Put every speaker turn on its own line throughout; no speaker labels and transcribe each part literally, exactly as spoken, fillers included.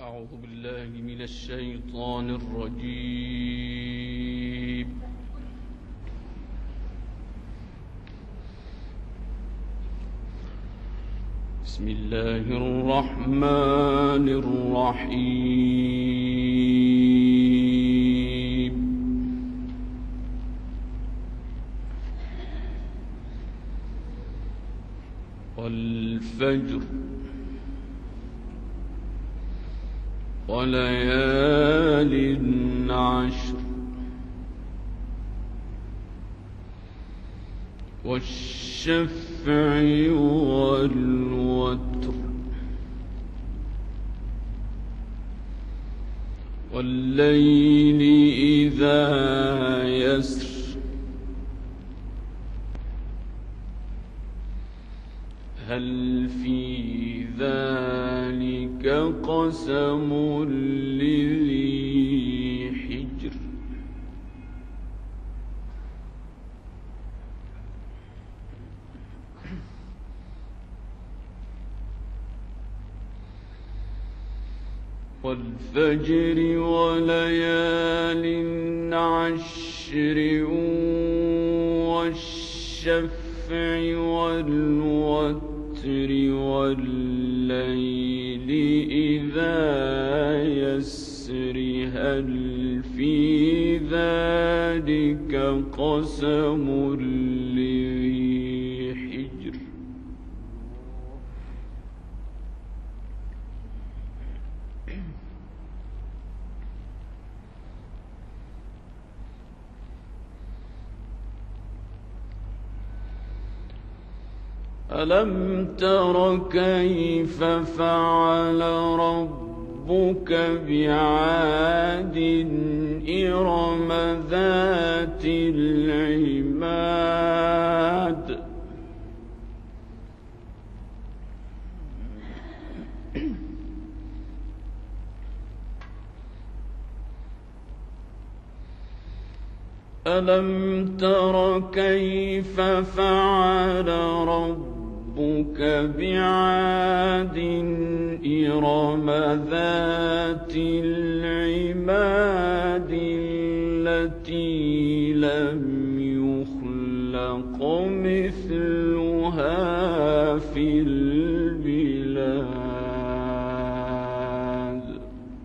أعوذ بالله من الشيطان الرجيم. بسم الله الرحمن الرحيم. والفجر وليال عشر والشفع والوتر والليل إذا يسر هل في ذلك قسم لذي حجر والفجر وليال عشر والشفع والوتر والليل إذا يسر هل في ذلك قسم لذي حجر ألم تر كيف فعل ربك بعاد إرم ذات العماد ألم تر كيف فعل ربك ربك بعاد إرم ذات العماد التي لم يخلق مثلها في البلاد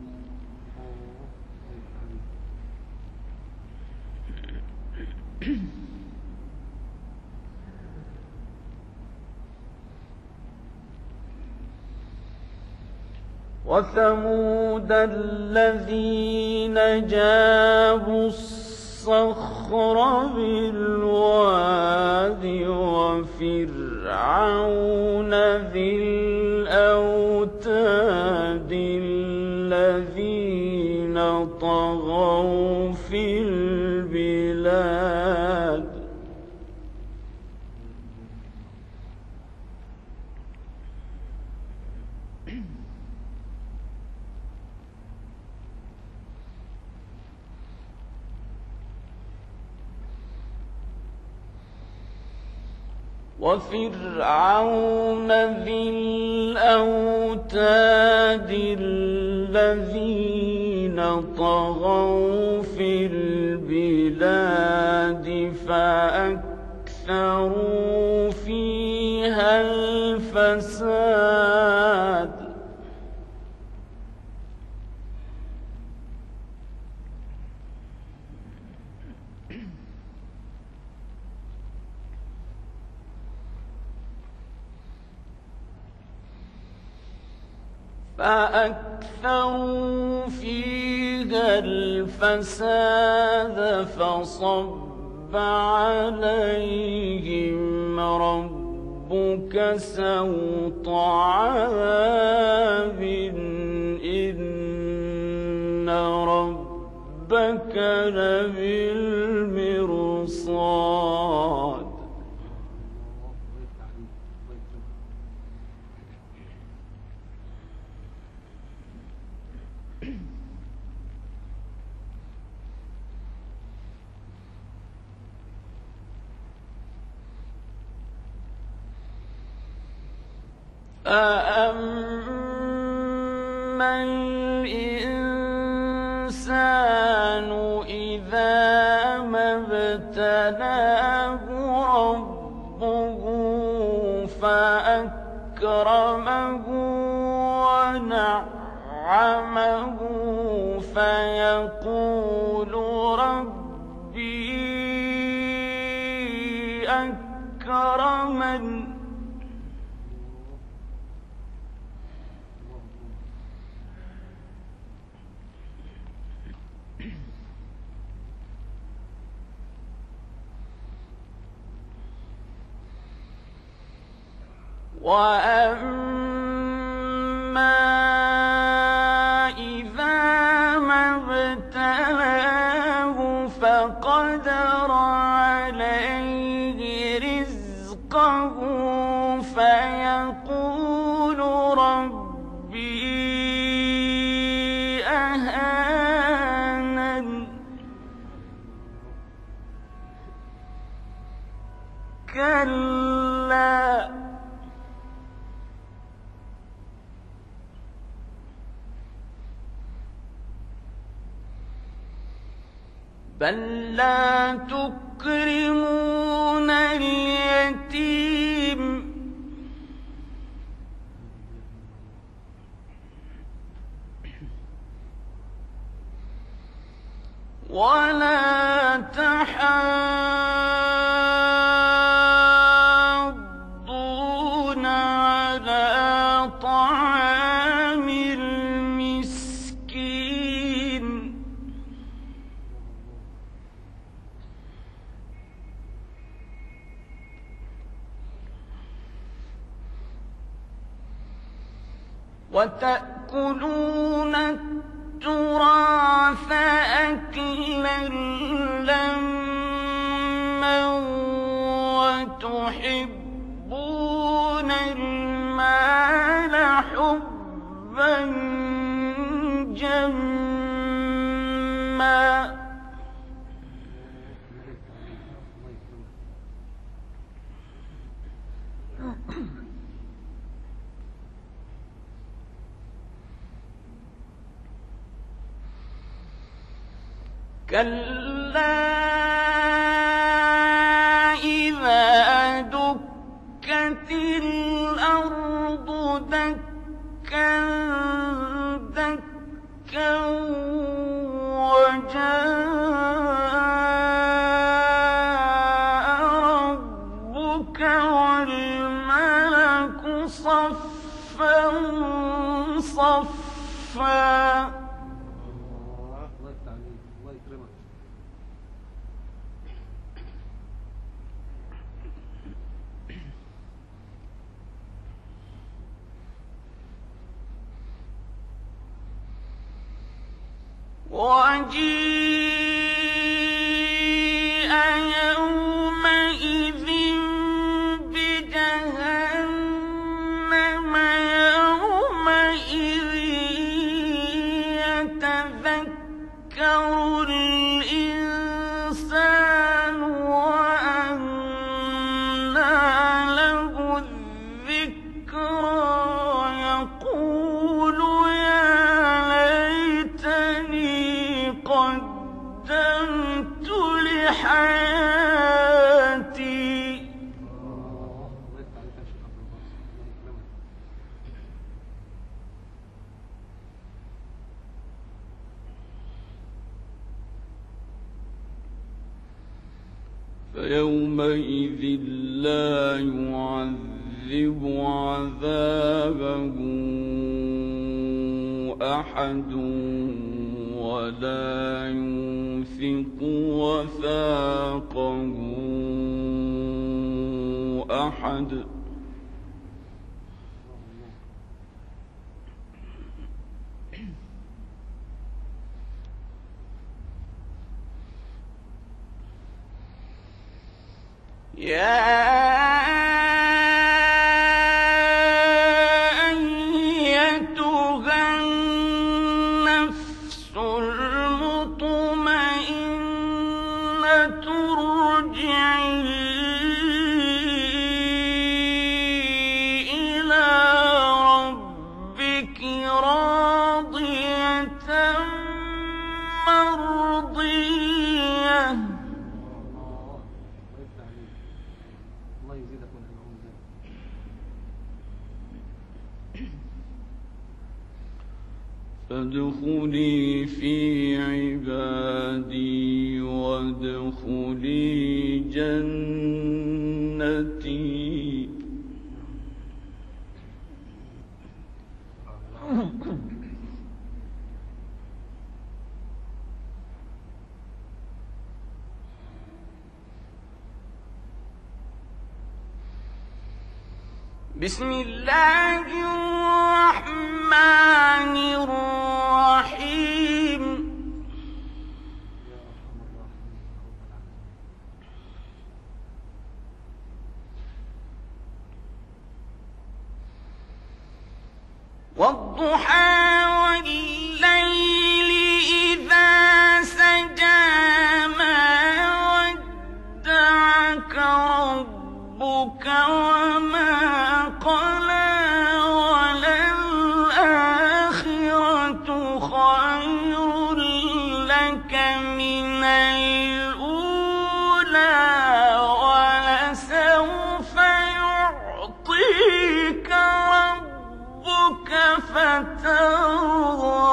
وثمود الذين جابوا الصخر بالواد وفرعون ذي الأوتاد الذين طغوا في البلاد وفرعون ذي الأوتاد الذين طغوا في البلاد فأكثروا فيها الفساد فأكثروا فيها الفساد فصب عليهم ربك سوط عذاب إن ربك لبالمرصاد فأما أكرمه ونعمه فيقول ربي أكرمن وأما إذا ما ابتلاه فقدر عليه رزقه فيقول ربي أهانن كلا بل لا تكرمون اليتيم ولا تحاضون على طعام المسكين وتأكلون التراث أكلا لما وتحبون المال حبا جما كلا إذا دكت الأرض دكا دكا وجاء ربك والملك صفا صفا وجيء يومئذ بجهنم يومئذ يتذكر الإنسان وأنى له الذكرى يقول يا ليتني قدمت لحياتي فيومئذ لا يعذب عذابه أحد ولا يوثق وثاقه أحد يا فادخلي في عبادي وادخلي جنتي. بسم الله الرحمن الرحيم. والضحى والليل إذا سجى ما ودعك ربك وما قلى وللآخرة خير لك من الأولى ولسوف يعطيك ربك فترضى.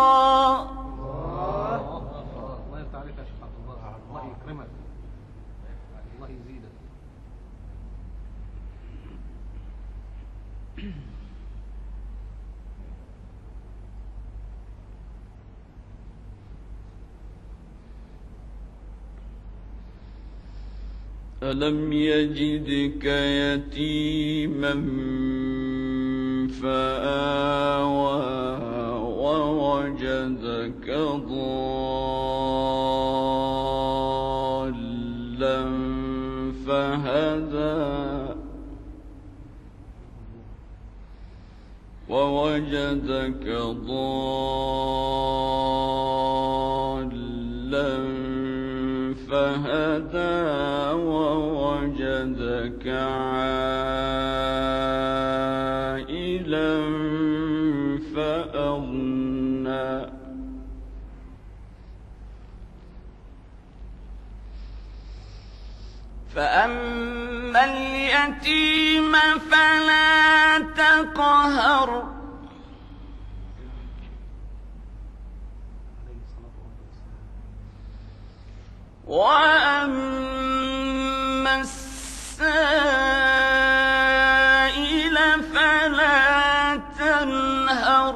الله يفتح عليك يا شيخ عبد الله، الله يكرمك، الله يزيدك.
ألم يجدك يتيما فآوى ووجدك ضالا فهدى ووجدك ضالا فهدى ووجدك عائلا فأغنى فأما اليتيم فلا تقهر وأما السائل فلا تنهر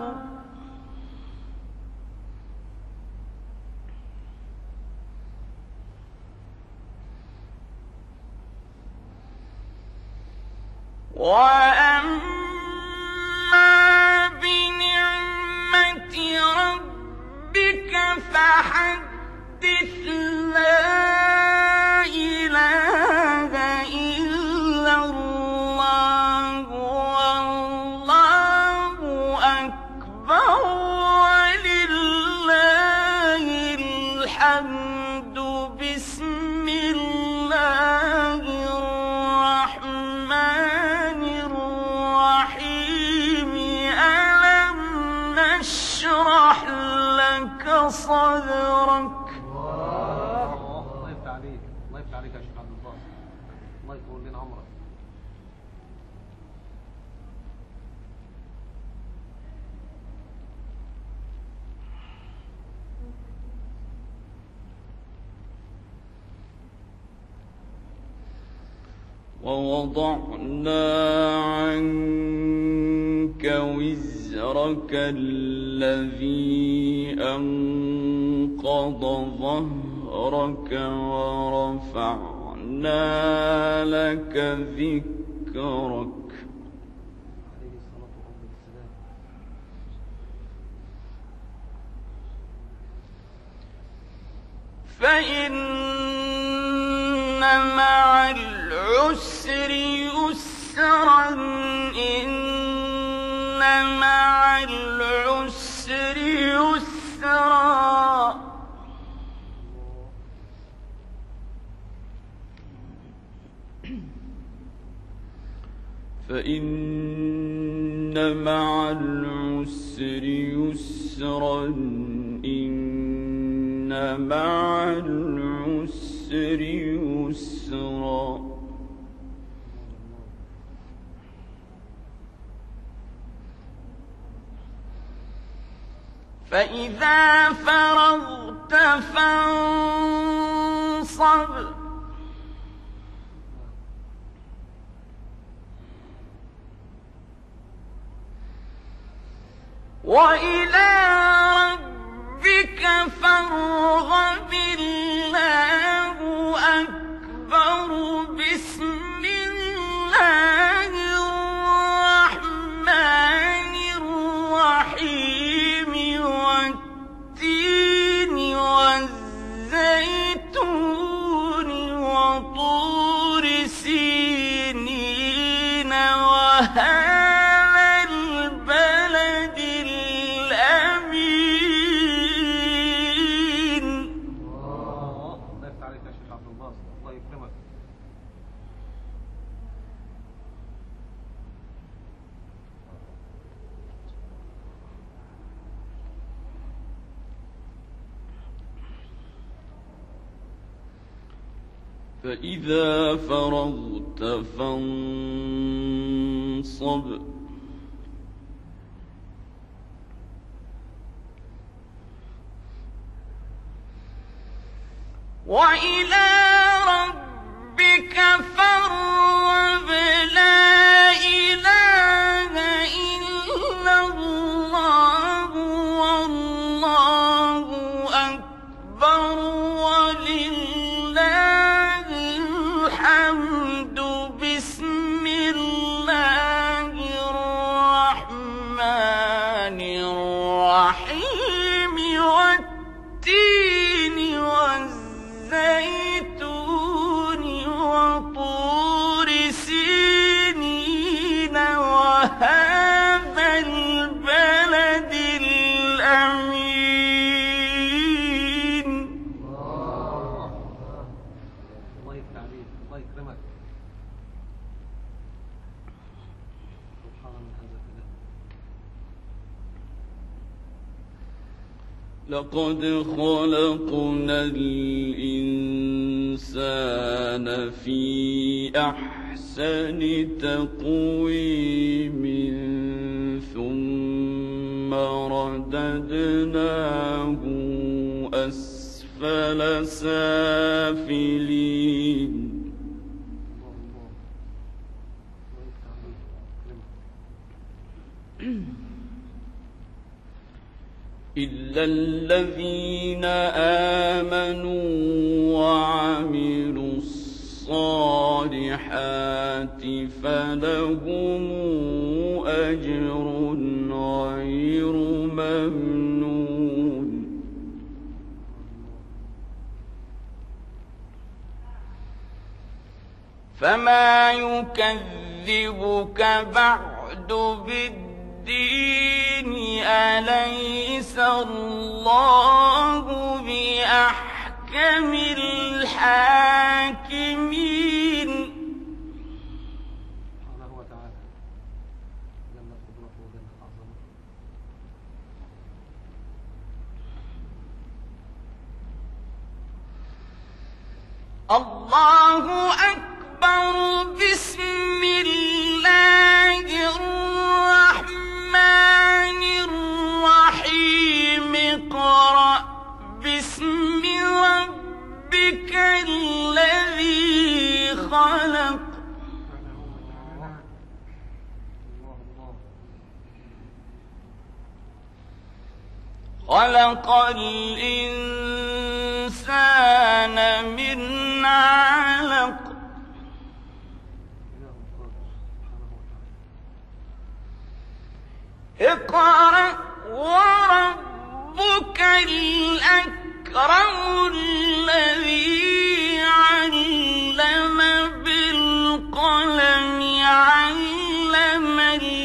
وأما بنعمة ربك فحدث. لا إله إلا الله والله أكبر ولله الحمد. بسم الله الرحمن الرحيم. ألم نشرح لك صدرك.
الله يفتح عليك، الله يفتح عليك يا شيخ عبد الله، الله يطول لنا عمرك.
ووضعنا عنك وزرك الذي أنقض ظهرك ورفعنا لك ذكرك.
عليه الصلاة والسلام.
فإن مع العسر يسرا إن مع العسر يسرا. فإن مع العسر يسرا إن مع العسر يسرا. فإذا فرغت فانصب وإلى ربك فارغب الله أكبر بسم الله الرحمن الرحيم والتين والزيتون وطور سينين وهذا فإذا فرغت فانصب وإلى ربك فارغب لا إله إلا الله والله أكبر ولله الحمد بسم الله الرحمن الرحيم والتين والزيتون وطور سينين وهذا البلد الأمين.
الله يفتح عليك، الله يكرمك. سبحان من هذا الكلام.
لقد خلقنا الإنسان في أحسن تقويم ثم رددناه أسفل سافلين. إلا الذين آمنوا وعملوا الصالحات فلهم أجر غير ممنون. فما يكذبك بعد بالدين أليس الله بأحكم الحاكمين.
سبحانه وتعالى جل قدرته وجل عظمته.
الله أكبر بسم الله الرحمن الرحيم اقرأ باسم ربك الذي خلق خلق الإنسان من علق اقرأ وربك الأكرم الذي علم بالقلم علم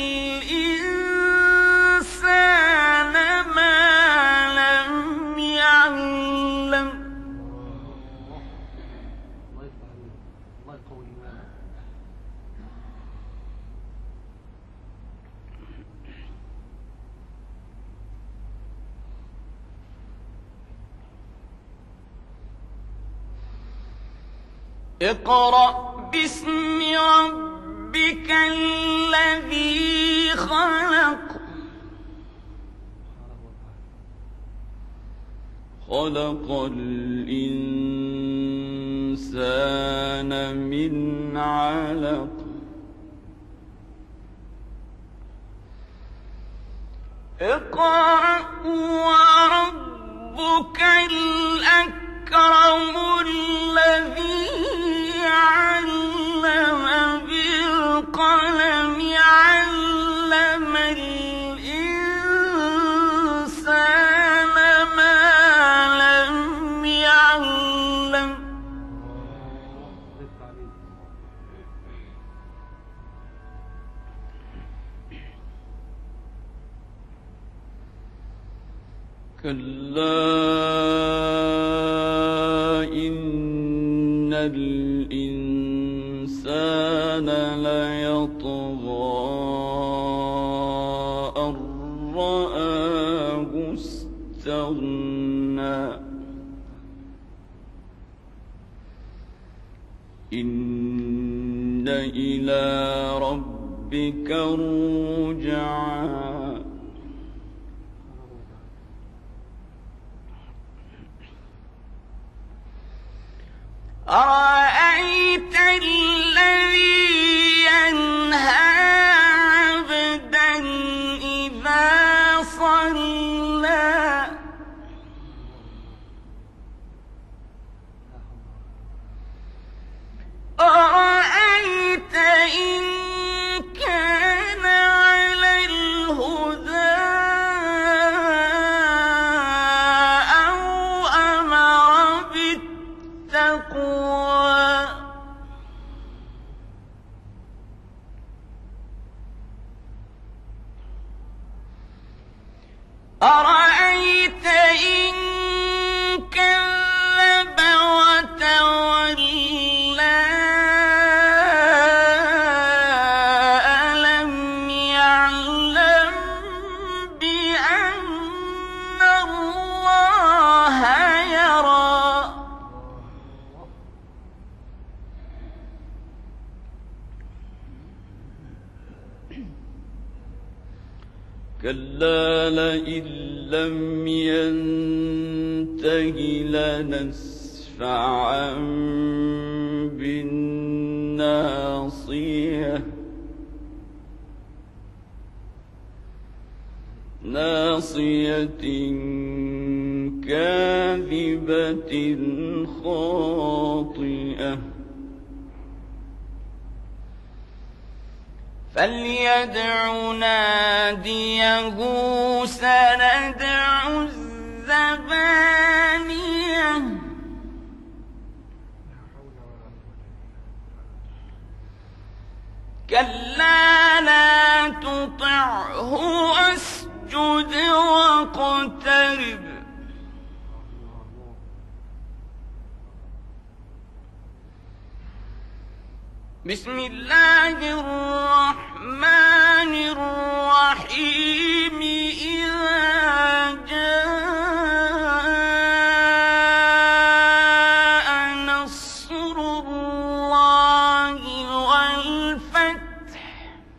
الإنسان ما لم يعلم.
الله يفتح عليك، الله يقوي إيمانك.
اقرأ باسم ربك الذي خلق خلق الإنسان من علق اقرأ وربك الأكرم الذي علم بالقلم علم الإنسان ما لم يعلم كلا إن الإنسان ليطغى أن رآه استغنى إن إلى ربك الرجعى أرأيت الذي ينهى عبدا إذا صلى أرأيت إن كان على الهدى أو أمر بالتقوى أرأيت إن كذب وتولى ألم يعلم بأن الله يرى كلا لئن لم ينته لنسفعا بالناصية ناصية كاذبة خاطئة فليدع ناديه سندع الزبانية كلا لا تطعه واسجد واقترب بسم الله الرحمن الرحيم إذا جاء نصر الله والفتح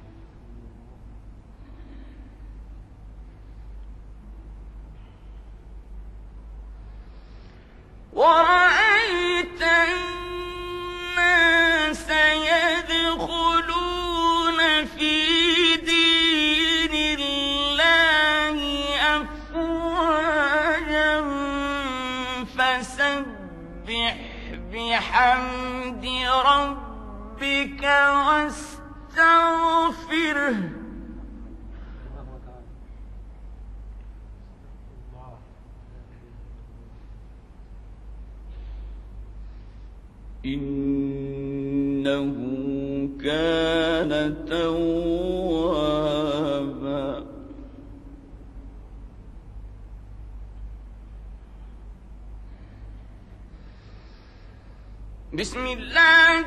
ورأيت الناس يدخلون في دين الله أفواجا فسبح بحمد ربك واستغفره إنه كان توابا بسم الله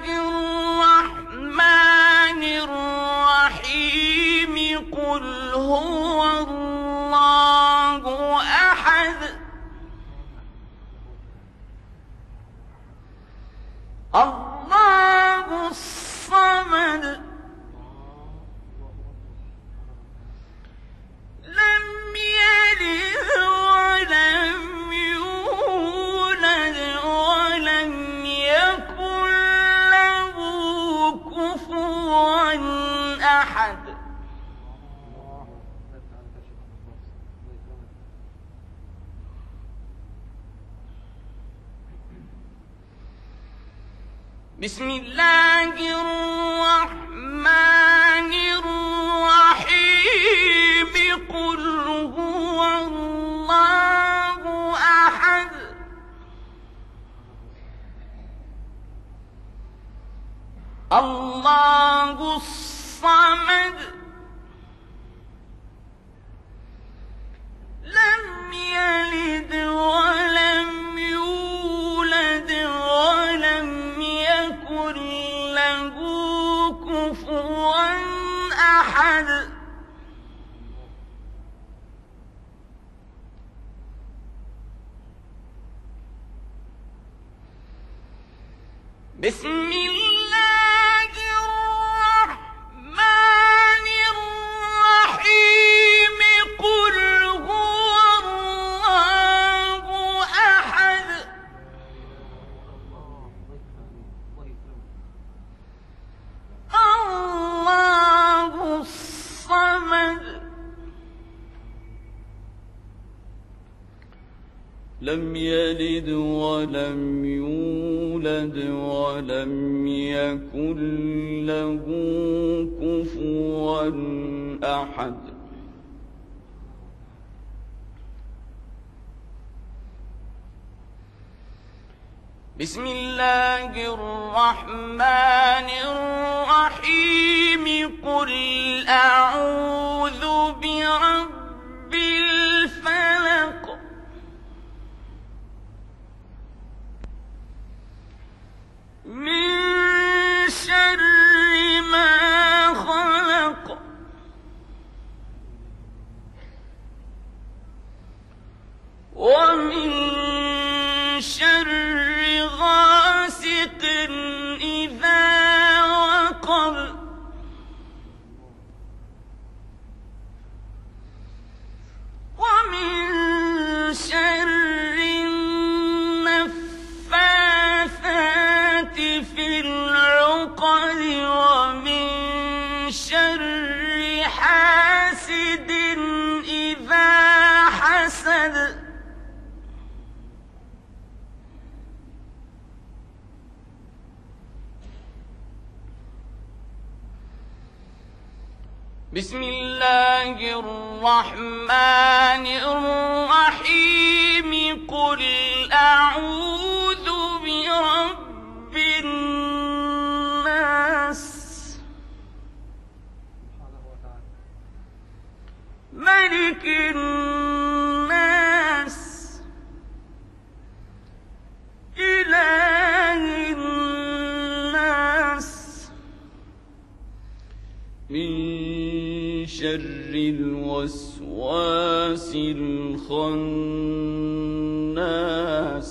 الرحمن الرحيم قل هو الله أحد الله الصمد لم يلد ولم يولد بسم الله الرحمن الرحيم قل هو الله أحد الله الصمد لم يلد ولم يولد ولم يكن له كفوا أحد بسم الله الرحمن الرحيم قل هو الله أحد الله الصمد لم يلد ولم يولد ولم يكن له كفوا أحد بسم الله الرحمن الرحيم قل أعوذ برب الفلق من شر ما خلق ومن شر غاسق إذا وقب ومن شر النفاثات في العقد ومن شر حاسد إذا حسد بسم الله الرحمن الرحيم قل أعوذ برب الناس ملك الناس إله الناس من شر الوسواس الخناس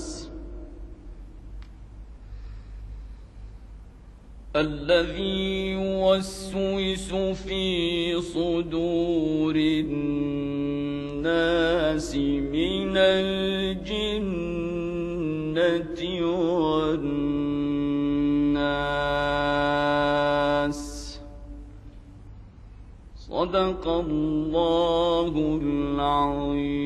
الذي يوسوس في صدور الناس من الجنة والناس صدق الله العظيم.